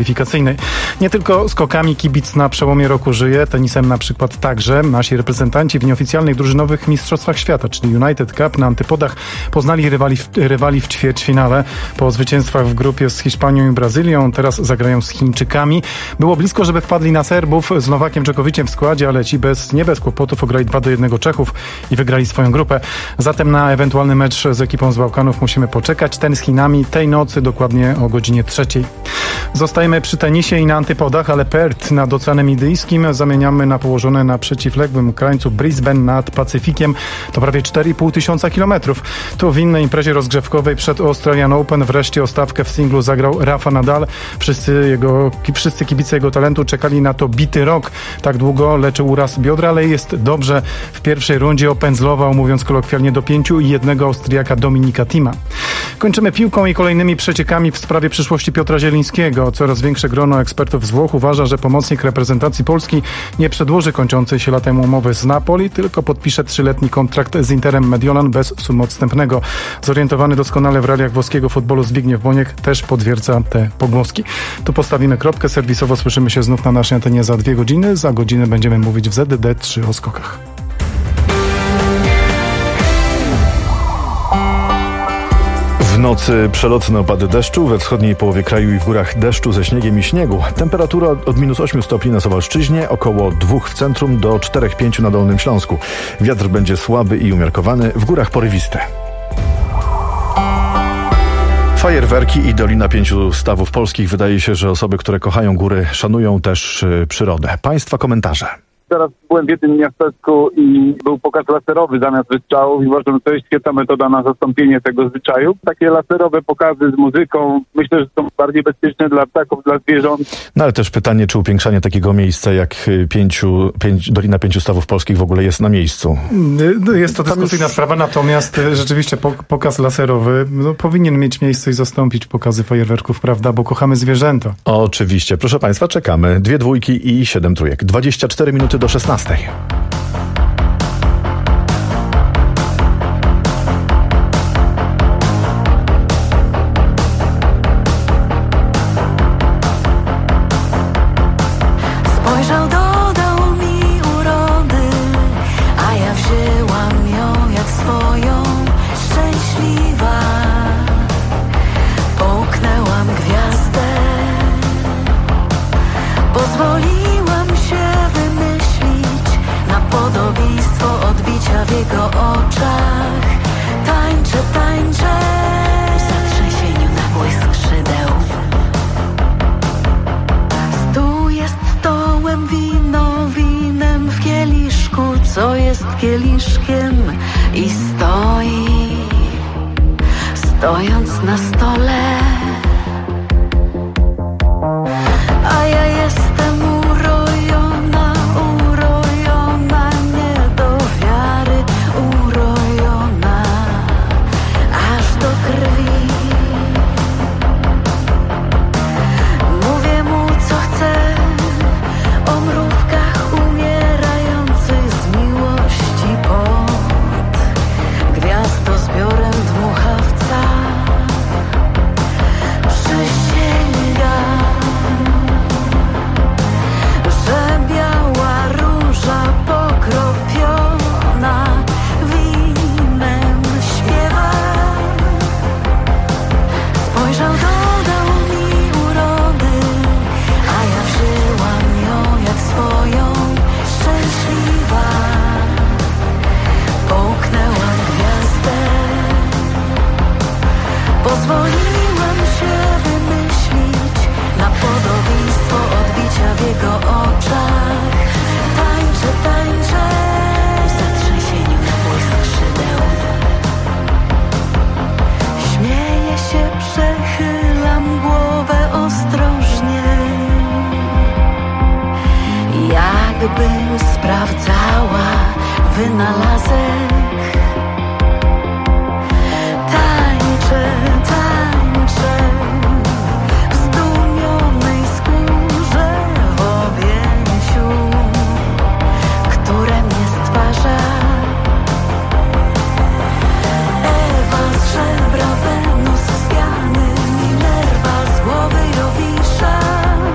kwalifikacyjnej. Nie tylko skokami kibic na przełomie roku żyje, tenisem na przykład także. Nasi reprezentanci w nieoficjalnych drużynowych mistrzostwach świata, czyli United Cup na Antypodach, poznali rywali w ćwierćfinale. Po zwycięstwach w grupie z Hiszpanią i Brazylią teraz zagrają z Chińczykami. Było blisko, żeby wpadli na Serbów z Nowakiem Dżokowiciem w składzie, ale ci nie bez kłopotów ograli 2-1 Czechów i wygrali swoją grupę. Zatem na ewentualny mecz z ekipą z Bałkanów musimy poczekać. Ten z Chinami tej nocy dokładnie o godzinie 3:00. Zostajemy przy tenisie i na Antypodach, ale Perth nad Oceanem Indyjskim zamieniamy na położone na przeciwległym krańcu Brisbane nad Pacyfikiem. To prawie 4,5 tysiąca kilometrów. Tu w innej imprezie rozgrzewkowej przed Australian Open wreszcie o stawkę w singlu zagrał Rafa Nadal. Wszyscy kibice jego talentu czekali na to bity rok. Tak długo leczył uraz biodra, ale jest dobrze. W pierwszej rundzie opędzlował, mówiąc kolokwialnie, do 5 i 1 Austriaka Dominika Thima. Kończymy piłką i kolejnymi przeciekami w sprawie przyszłości Piotra Zielińskiego. Coraz większe grono ekspertów z Włoch uważa, że pomocnik reprezentacji Polski nie przedłuży kończącej się latem umowy z Napoli, tylko podpisze 3-letni kontrakt z Interem Mediolan bez sumy odstępnego. Zorientowany doskonale w realiach włoskiego futbolu Zbigniew Boniek też potwierdza te pogłoski. Tu postawimy kropkę. Serwisowo słyszymy się znów na naszej antenie za 2 godziny. Za godzinę będziemy mówić w ZD3 o skokach. W nocy przelotne opady deszczu, we wschodniej połowie kraju i w górach deszczu ze śniegiem i śniegu. Temperatura od -8 stopni na Suwalszczyźnie, około 2 w centrum do 4-5 na Dolnym Śląsku. Wiatr będzie słaby i umiarkowany, w górach porywiste. Fajerwerki i Dolina 5 Stawów Polskich. Wydaje się, że osoby, które kochają góry, szanują też przyrodę. Państwa komentarze. Teraz byłem w jednym miasteczku i był pokaz laserowy zamiast wystrzałów i uważam, że to jest świetna metoda na zastąpienie tego zwyczaju. Takie laserowe pokazy z muzyką, myślę, że są bardziej bezpieczne dla ptaków, dla zwierząt. No ale też pytanie, czy upiększanie takiego miejsca jak Dolina 5 Stawów Polskich w ogóle jest na miejscu? Jest to dyskusyjna sprawa, natomiast rzeczywiście pokaz laserowy powinien mieć miejsce i zastąpić pokazy fajerwerków, prawda, bo kochamy zwierzęta. Oczywiście. Proszę Państwa, czekamy. 2 dwójki i 7 trójek. 24 minuty do 16. Spojrzał, dodał mi urody, a ja wzięłam ją jak swoją. Szczęśliwa, połknęłam gwiazdę, pozwoliłam się wymyślić na podobieństwo odbicia w jego oczach. Tańczę, tańczę w zatrzęsieniu na błysk skrzydeł. Stół jest stołem, wino winem w kieliszku, co jest kieliszkiem i stoi, stojąc na stole. A ja jestem urojona, urojona, nie do wiary, urojona, aż do krwi. Mówię mu, co chcę, o mrówkach umierających z miłości pod gwiazdozbiorem dmuchawca. Przysięgam, że biała róża pokropiona winem śpiewa. Spojrzał, dodał mi urody, a ja wzięłam ją jak swoją. Szczęśliwa, połknęłam gwiazdę, pozwoliłam się wymyślić na podobieństwo odbicia w jego oczach. Tańczę, tańczę w zatrzęsieniu na błysk skrzydeł. Śmieję się, przechylam głowę ostrożnie, jakbym sprawdzała wynalazek. Tańczę, tańczę w zdumionej skórze, w objęciu, które mnie stwarza. Ewa z żebra, Wenus z Jany, Minerva z głowy Jowisza.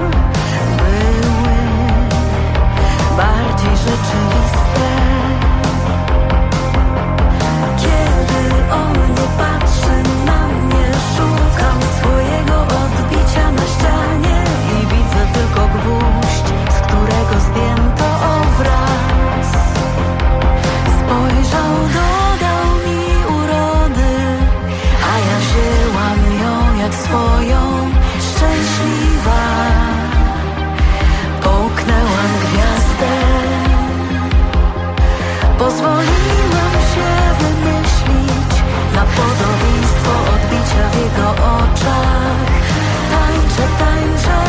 Pozwoliłam się wymyślić na podobieństwo odbicia w jego oczach. Tańczę, tańczę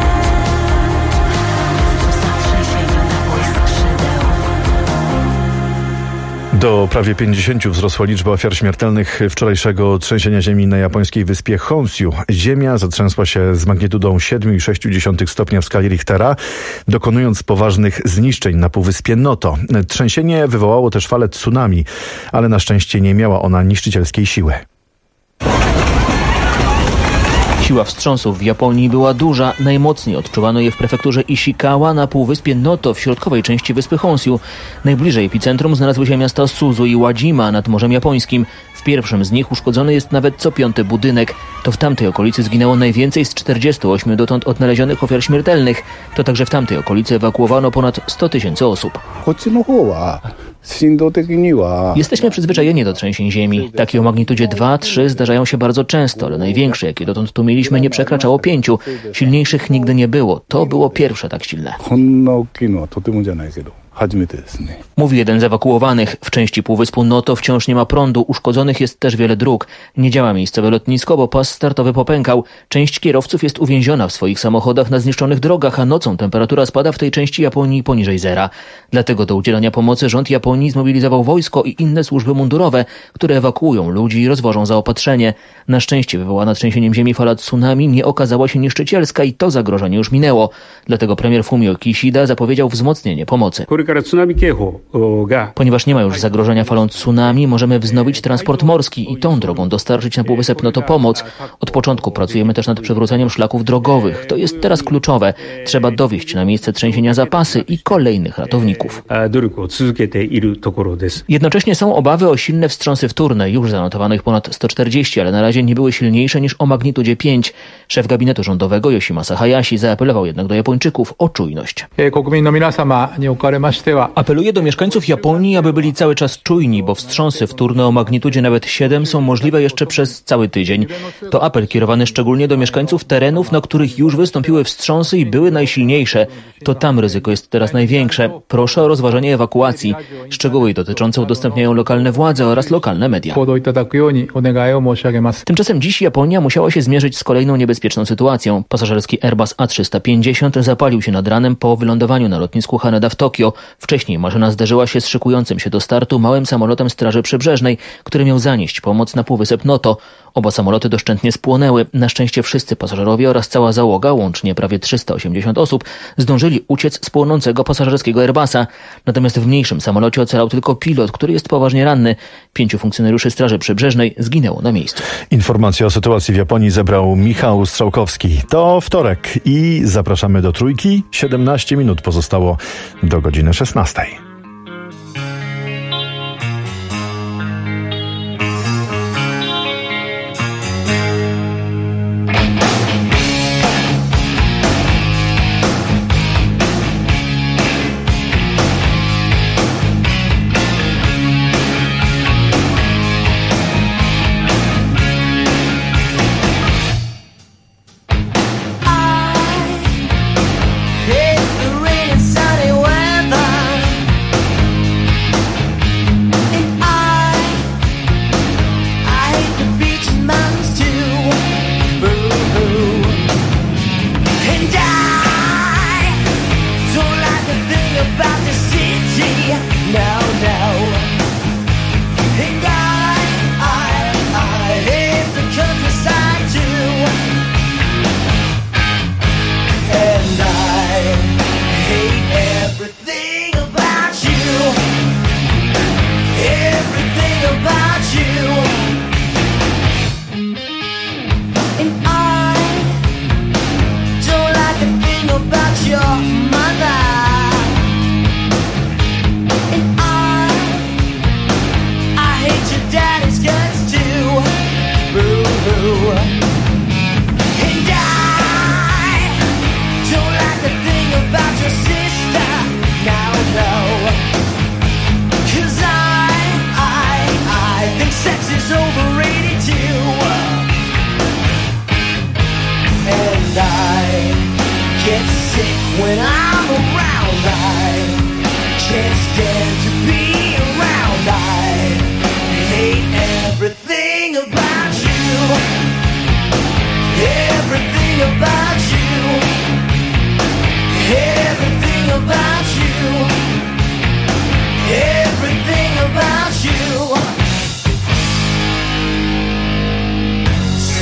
w zatrzęsieniu nagłych skrzydeł. Do prawie 50 wzrosła liczba ofiar śmiertelnych wczorajszego trzęsienia ziemi na japońskiej wyspie Honshu. Ziemia zatrzęsła się z magnitudą 7,6 stopnia w skali Richtera, dokonując poważnych zniszczeń na półwyspie Noto. Trzęsienie wywołało też falę tsunami, ale na szczęście nie miała ona niszczycielskiej siły. Siła wstrząsów w Japonii była duża. Najmocniej odczuwano je w prefekturze Ishikawa na półwyspie Noto w środkowej części wyspy Honshu. Najbliżej epicentrum znalazły się miasta Suzu i Wajima nad Morzem Japońskim. W pierwszym z nich uszkodzony jest nawet co 5. budynek. To w tamtej okolicy zginęło najwięcej z 48 dotąd odnalezionych ofiar śmiertelnych. To także w tamtej okolicy ewakuowano ponad 100 000 osób. Jesteśmy przyzwyczajeni do trzęsień ziemi. Takie o magnitudzie 2-3 zdarzają się bardzo często, ale największe, jakie dotąd tu mieliśmy, nie przekraczało 5. Silniejszych nigdy nie było. To było pierwsze tak silne. Mówi jeden z ewakuowanych. W części półwyspu Noto wciąż nie ma prądu. Uszkodzonych jest też wiele dróg. Nie działa miejscowe lotnisko, bo pas startowy popękał. Część kierowców jest uwięziona w swoich samochodach na zniszczonych drogach, a nocą temperatura spada w tej części Japonii poniżej zera. Dlatego do udzielania pomocy rząd Japonii zmobilizował wojsko i inne służby mundurowe, które ewakuują ludzi i rozwożą zaopatrzenie. Na szczęście wywołana trzęsieniem ziemi fala tsunami nie okazała się niszczycielska i to zagrożenie już minęło. Dlatego premier Fumio Kishida zapowiedział wzmocnienie pomocy. Ponieważ nie ma już zagrożenia falą tsunami, możemy wznowić transport morski i tą drogą dostarczyć na półwysep Noto pomoc. Od początku pracujemy też nad przywróceniem szlaków drogowych. To jest teraz kluczowe. Trzeba dowieźć na miejsce trzęsienia zapasy i kolejnych ratowników. Jednocześnie są obawy o silne wstrząsy wtórne. Już zanotowano ich ponad 140, ale na razie nie były silniejsze niż o magnitudzie 5. Szef gabinetu rządowego Yoshimasa Hayashi zaapelował jednak do Japończyków o czujność. Apeluję do mieszkańców Japonii, aby byli cały czas czujni, bo wstrząsy wtórne o magnitudzie nawet 7 są możliwe jeszcze przez cały tydzień. To apel kierowany szczególnie do mieszkańców terenów, na których już wystąpiły wstrząsy i były najsilniejsze. To tam ryzyko jest teraz największe. Proszę o rozważenie ewakuacji. Szczegóły dotyczące udostępniają lokalne władze oraz lokalne media. Tymczasem dziś Japonia musiała się zmierzyć z kolejną niebezpieczną sytuacją. Pasażerski Airbus A350 zapalił się nad ranem po wylądowaniu na lotnisku Haneda w Tokio. Wcześniej maszyna zderzyła się z szykującym się do startu małym samolotem Straży Przybrzeżnej, który miał zanieść pomoc na półwysep Noto. Oba samoloty doszczętnie spłonęły. Na szczęście wszyscy pasażerowie oraz cała załoga, łącznie prawie 380 osób, zdążyli uciec z płonącego pasażerskiego Airbusa. Natomiast w mniejszym samolocie ocalał tylko pilot, który jest poważnie ranny. 5 funkcjonariuszy Straży Przybrzeżnej zginęło na miejscu. Informacje o sytuacji w Japonii zebrał Michał Strzałkowski. To wtorek i zapraszamy do Trójki. 17 minut pozostało do godziny 16. Hate the rain and sunny weather.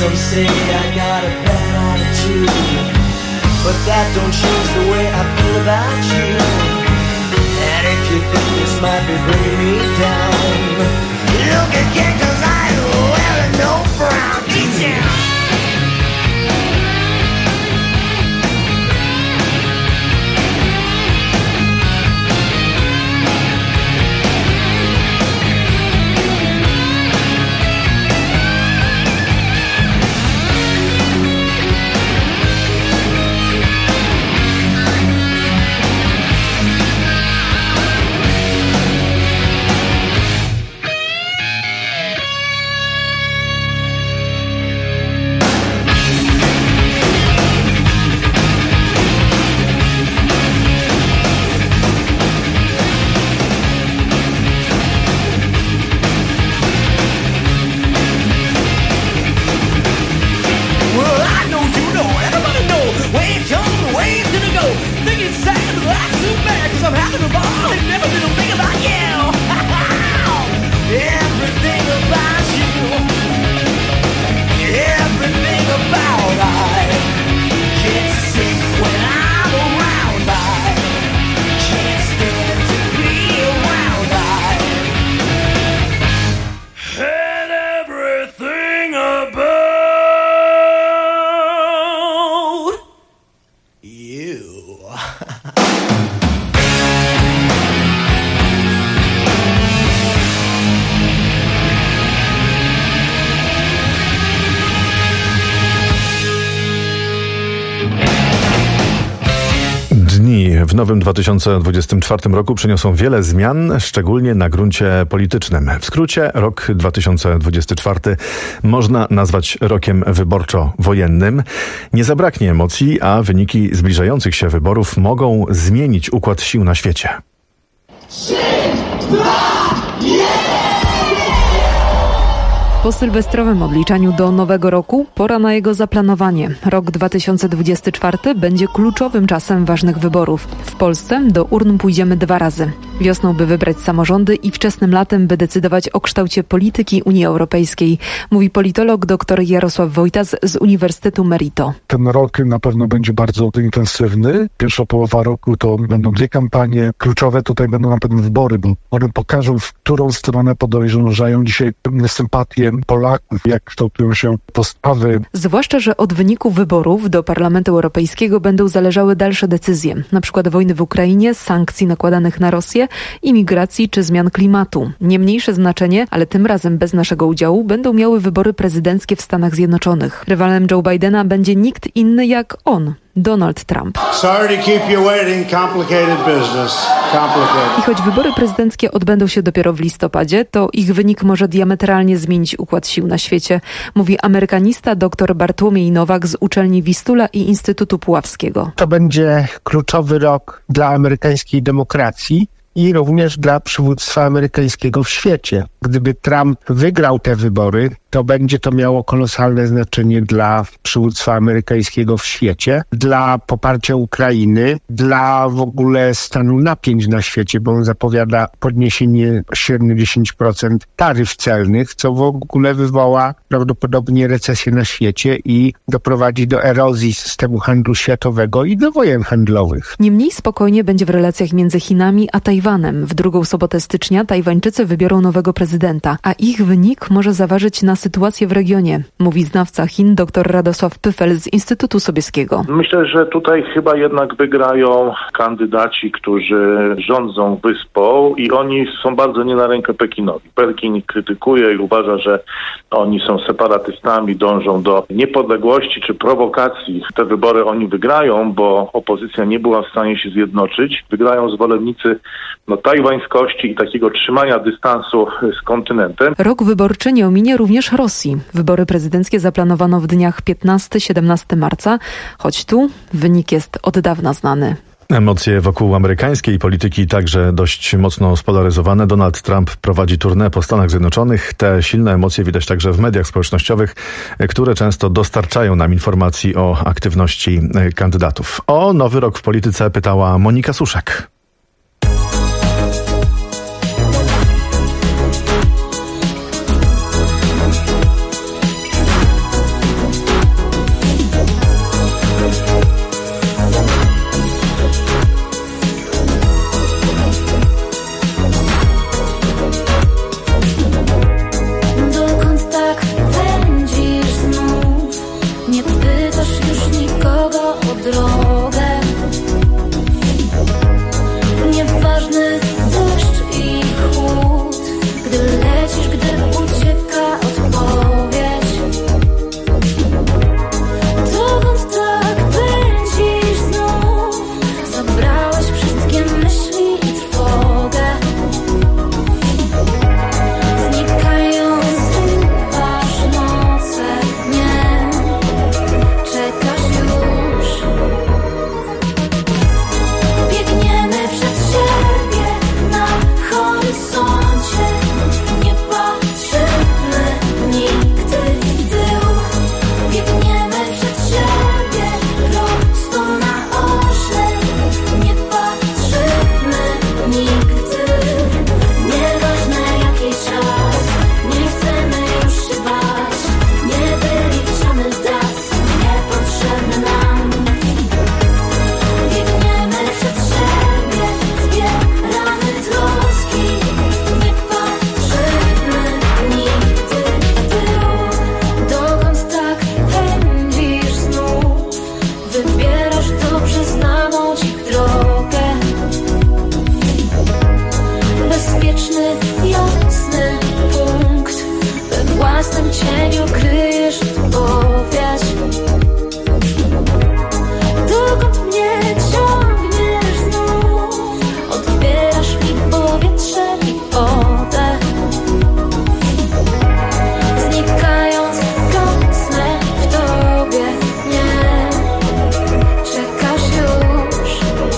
Some say I got a bad attitude, but that don't change the way I feel about you. And if you think this might be bringing me down, look again, 'cause I ain't wearing no frown. Easy. W nowym 2024 roku przyniosą wiele zmian, szczególnie na gruncie politycznym. W skrócie rok 2024 można nazwać rokiem wyborczo-wojennym. Nie zabraknie emocji, a wyniki zbliżających się wyborów mogą zmienić układ sił na świecie. 3, 2, 1! Po sylwestrowym odliczaniu do nowego roku pora na jego zaplanowanie. Rok 2024 będzie kluczowym czasem ważnych wyborów. W Polsce do urn pójdziemy 2 razy. Wiosną, by wybrać samorządy i wczesnym latem, by decydować o kształcie polityki Unii Europejskiej. Mówi politolog dr Jarosław Wojtas z Uniwersytetu Merito. Ten rok na pewno będzie bardzo intensywny. Pierwsza połowa roku to będą 2 kampanie. Kluczowe tutaj będą na pewno wybory, bo one pokażą, w którą stronę podążają dzisiaj sympatie Polaków, jak kształtują się postawy. Zwłaszcza, że od wyniku wyborów do Parlamentu Europejskiego będą zależały dalsze decyzje, na przykład wojny w Ukrainie, sankcji nakładanych na Rosję, imigracji czy zmian klimatu. Nie mniejsze znaczenie, ale tym razem bez naszego udziału, będą miały wybory prezydenckie w Stanach Zjednoczonych. Rywalem Joe Bidena będzie nikt inny jak on, Donald Trump. I choć wybory prezydenckie odbędą się dopiero w listopadzie, to ich wynik może diametralnie zmienić układ sił na świecie, mówi amerykanista dr Bartłomiej Nowak z uczelni Wistula i Instytutu Puławskiego. To będzie kluczowy rok dla amerykańskiej demokracji i również dla przywództwa amerykańskiego w świecie. Gdyby Trump wygrał te wybory, to będzie to miało kolosalne znaczenie dla przywództwa amerykańskiego w świecie, dla poparcia Ukrainy, dla w ogóle stanu napięć na świecie, bo on zapowiada podniesienie średnio 10% taryf celnych, co w ogóle wywoła prawdopodobnie recesję na świecie i doprowadzi do erozji systemu handlu światowego i do wojen handlowych. Niemniej spokojnie będzie w relacjach między Chinami a Tajwanem. W drugą sobotę stycznia Tajwańczycy wybiorą nowego prezydenta, a ich wynik może zaważyć na sytuację w regionie, mówi znawca Chin dr Radosław Pyfel z Instytutu Sobieskiego. Myślę, że tutaj chyba jednak wygrają kandydaci, którzy rządzą wyspą i oni są bardzo nie na rękę Pekinowi. Pekin krytykuje i uważa, że oni są separatystami, dążą do niepodległości czy prowokacji. Te wybory oni wygrają, bo opozycja nie była w stanie się zjednoczyć. Wygrają zwolennicy tajwańskości i takiego trzymania dystansu z kontynentem. Rok wyborczy nie ominie również Rosji. Wybory prezydenckie zaplanowano w dniach 15-17 marca, choć tu wynik jest od dawna znany. Emocje wokół amerykańskiej polityki także dość mocno spolaryzowane. Donald Trump prowadzi tournée po Stanach Zjednoczonych. Te silne emocje widać także w mediach społecznościowych, które często dostarczają nam informacji o aktywności kandydatów. O nowy rok w polityce pytała Monika Suszek. cieniu kryjesz odpowiedź. Dokąd mnie ciągniesz znów? Odbierasz mi powietrze i oddech. Znikając gasnę w tobie, nie czekasz już.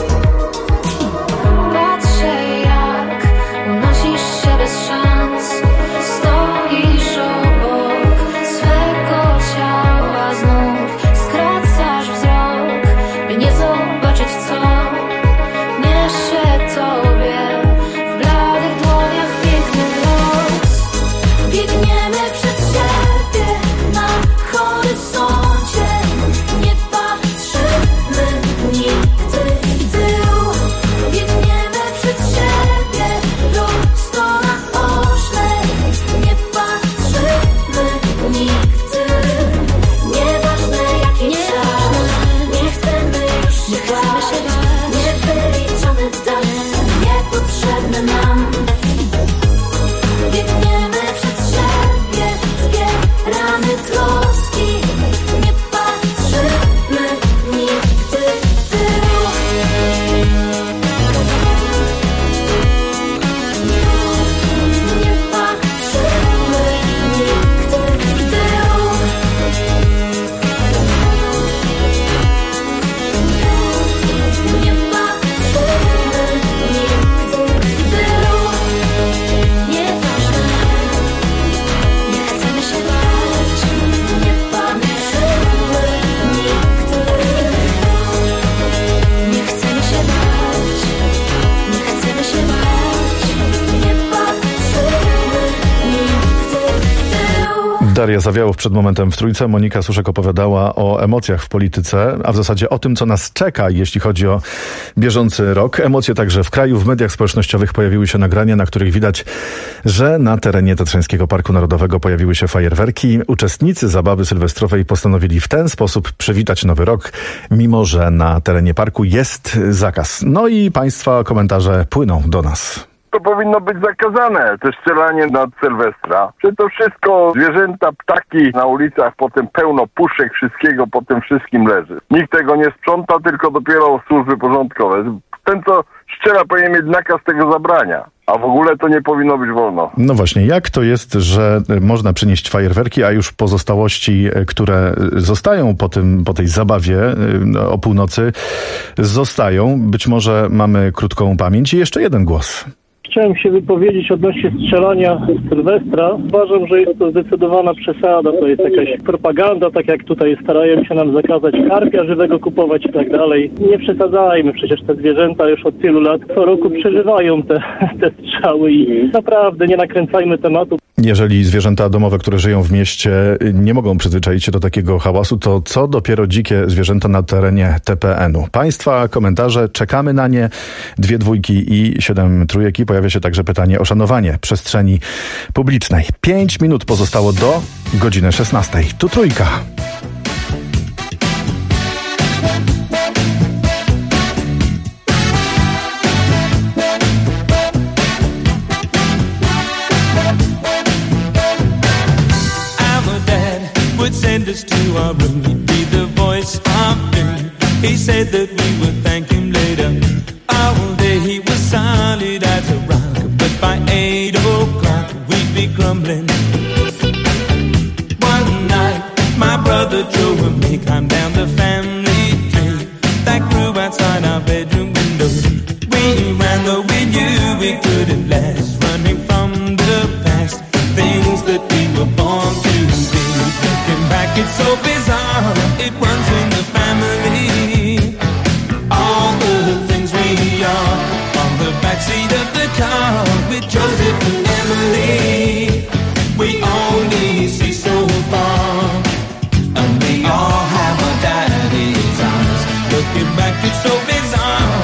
Patrzę jak unosisz się bez szans. Stoisz obok swego ciała, znów skracasz wzrok, by nie zobaczyć co niesie tobie w bladych dłoniach piękny los. Biegniemy przed siebie na horyzoncie, nie patrzymy nigdy w tył. Biegniemy przed siebie prosto na oślep, nie patrzymy nigdy. Nieważne jaki czas, nie chcemy już się bać, niewyliczony dans, niepotrzebny nam. Biegniemy przed siebie, zbieramy troski, nie patrzymy nigdy w tył. Nie patrzymy nigdy w tył. Nie patrzymy nigdy w tył. Nieważne, nie chcemy się bać, nie patrzymy nigdy. Nie chcemy się bać, nie chcemy się bać, nie patrzymy nigdy w tył. Daria Zawiałow przed momentem w Trójce. Monika Suszek opowiadała o emocjach w polityce, a w zasadzie o tym, co nas czeka, jeśli chodzi o bieżący rok. Emocje także w kraju. W mediach społecznościowych pojawiły się nagrania, na których widać, że na terenie Tatrzańskiego Parku Narodowego pojawiły się fajerwerki. Uczestnicy zabawy sylwestrowej postanowili w ten sposób przywitać nowy rok, mimo że na terenie parku jest zakaz. No i państwa komentarze płyną do nas. To powinno być zakazane, to strzelanie nad Sylwestra. Czy to wszystko, zwierzęta, ptaki na ulicach, potem pełno puszek, wszystkiego po tym wszystkim leży. Nikt tego nie sprząta, tylko dopiero służby porządkowe. Ten, co strzela, powinien mieć nakaz tego zabrania. A w ogóle to nie powinno być wolno. No właśnie, jak to jest, że można przynieść fajerwerki, a już pozostałości, które zostają po tej zabawie o północy, zostają? Być może mamy krótką pamięć i jeszcze jeden głos. Chciałem się wypowiedzieć odnośnie strzelania Sylwestra. Uważam, że jest to zdecydowana przesada, to jest jakaś propaganda, tak jak tutaj starają się nam zakazać karpia żywego kupować i tak dalej. Nie przesadzajmy, przecież te zwierzęta już od tylu lat co roku przeżywają te strzały i naprawdę nie nakręcajmy tematu. Jeżeli zwierzęta domowe, które żyją w mieście, nie mogą przyzwyczaić się do takiego hałasu, to co dopiero dzikie zwierzęta na terenie TPN-u? Państwa komentarze, czekamy na nie. 2 dwójki i 7 trójek. Pojawia się także pytanie o szanowanie przestrzeni publicznej. 5 minut pozostało do godziny 16. Tu Trójka. Send us to our room, he'd be the voice of doom. He said that we would thank him later. All day he was solid as a rock, but by 8 o'clock we'd be crumbling. One night my brother Joe and me climbed down the family tree that grew outside our bedroom window. We ran though we knew we couldn't last, running from the past, things that we were born to be. Looking back, it's so bizarre, it runs in the family. All the things we are on the backseat of the car with Joseph and Emily. We only see so far, and we all have our daddy's eyes. Looking back, it's so bizarre.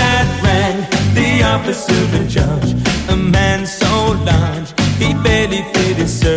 Officer and judge, a man so large he barely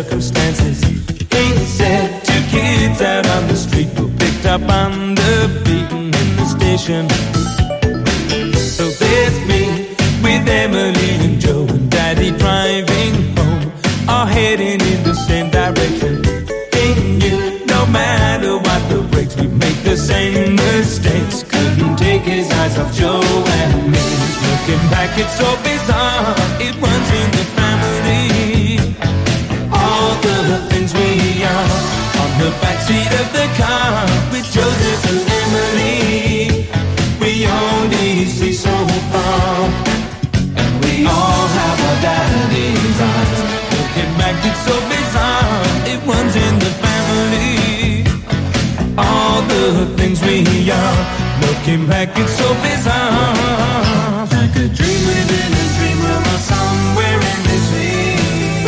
circumstances. He said 2 kids out on the street were picked up on the beaten in the station. So there's me with Emily and Joe and Daddy driving home, all heading in the same direction. He knew no matter what the breaks, we make the same mistakes. Couldn't take his eyes off Joe and me. Looking back, it's so bizarre, it runs in the family. All the things we are on the backseat of the car with Joseph and Emily. We only see so far, and we all have our daddy's eyes. Looking back, it's so bizarre, it runs in the family. All the things we are, looking back, it's so bizarre. Like a dream within a dream, we're somewhere in between.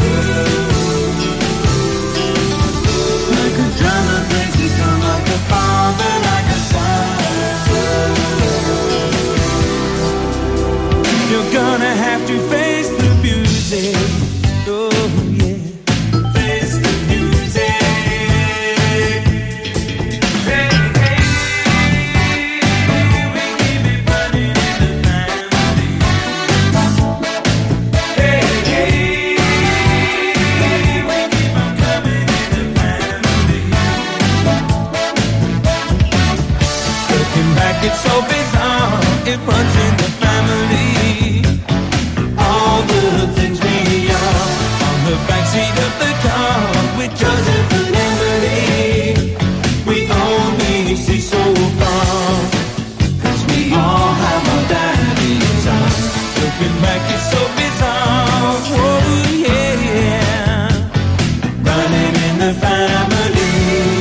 Like a drama brings me down, like a father, like a son. You're gonna have to face the music. Oh yeah, face the music. Hey, hey, we keep it running in the family. Hey, hey, we keep on coming in the family. Looking back, it's so bizarre, it runs in the family. All the things we are on the backseat of the car with Joseph and Emily. We only see so far, 'cause we all have our daddy's eyes. Looking back, it's so bizarre. Oh yeah, yeah. Running in the family.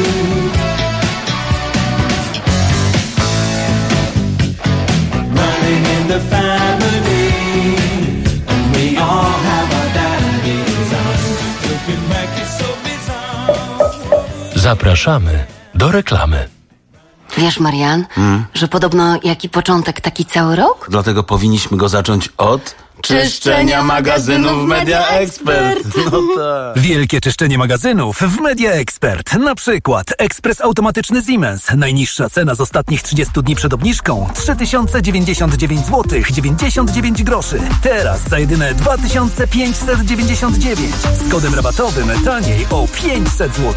Running in the family. And we all have our daddy's eyes. Looking back, it's so bizarre. Zapraszamy do reklamy. Wiesz, Marian, że podobno jaki początek, taki cały rok? Dlatego powinniśmy go zacząć od czyszczenia magazynów Media Expert. No tak. Wielkie czyszczenie magazynów w Media Expert. Na przykład ekspres automatyczny Siemens. Najniższa cena z ostatnich 30 dni przed obniżką 3099 zł 99 groszy. Teraz za jedyne 2599. Z kodem rabatowym taniej o 500 zł.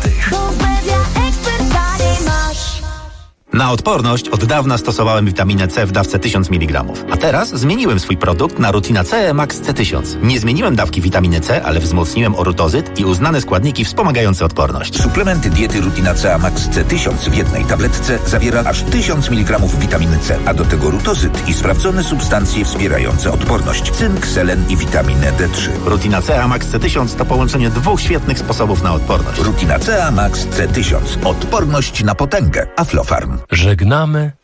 Na odporność od dawna stosowałem witaminę C w dawce 1000 mg. A teraz zmieniłem swój produkt na Rutina C Max C1000. Nie zmieniłem dawki witaminy C, ale wzmocniłem orutozyt i uznane składniki wspomagające odporność. Suplementy diety Rutina C Max C1000 w jednej tabletce zawiera aż 1000 mg witaminy C, a do tego rutozyt i sprawdzone substancje wspierające odporność: cynk, selen i witaminę D3. Rutina C Max C1000 to połączenie 2 świetnych sposobów na odporność. Rutina C Max C1000. Odporność na potęgę. Aflofarm. Żegnamy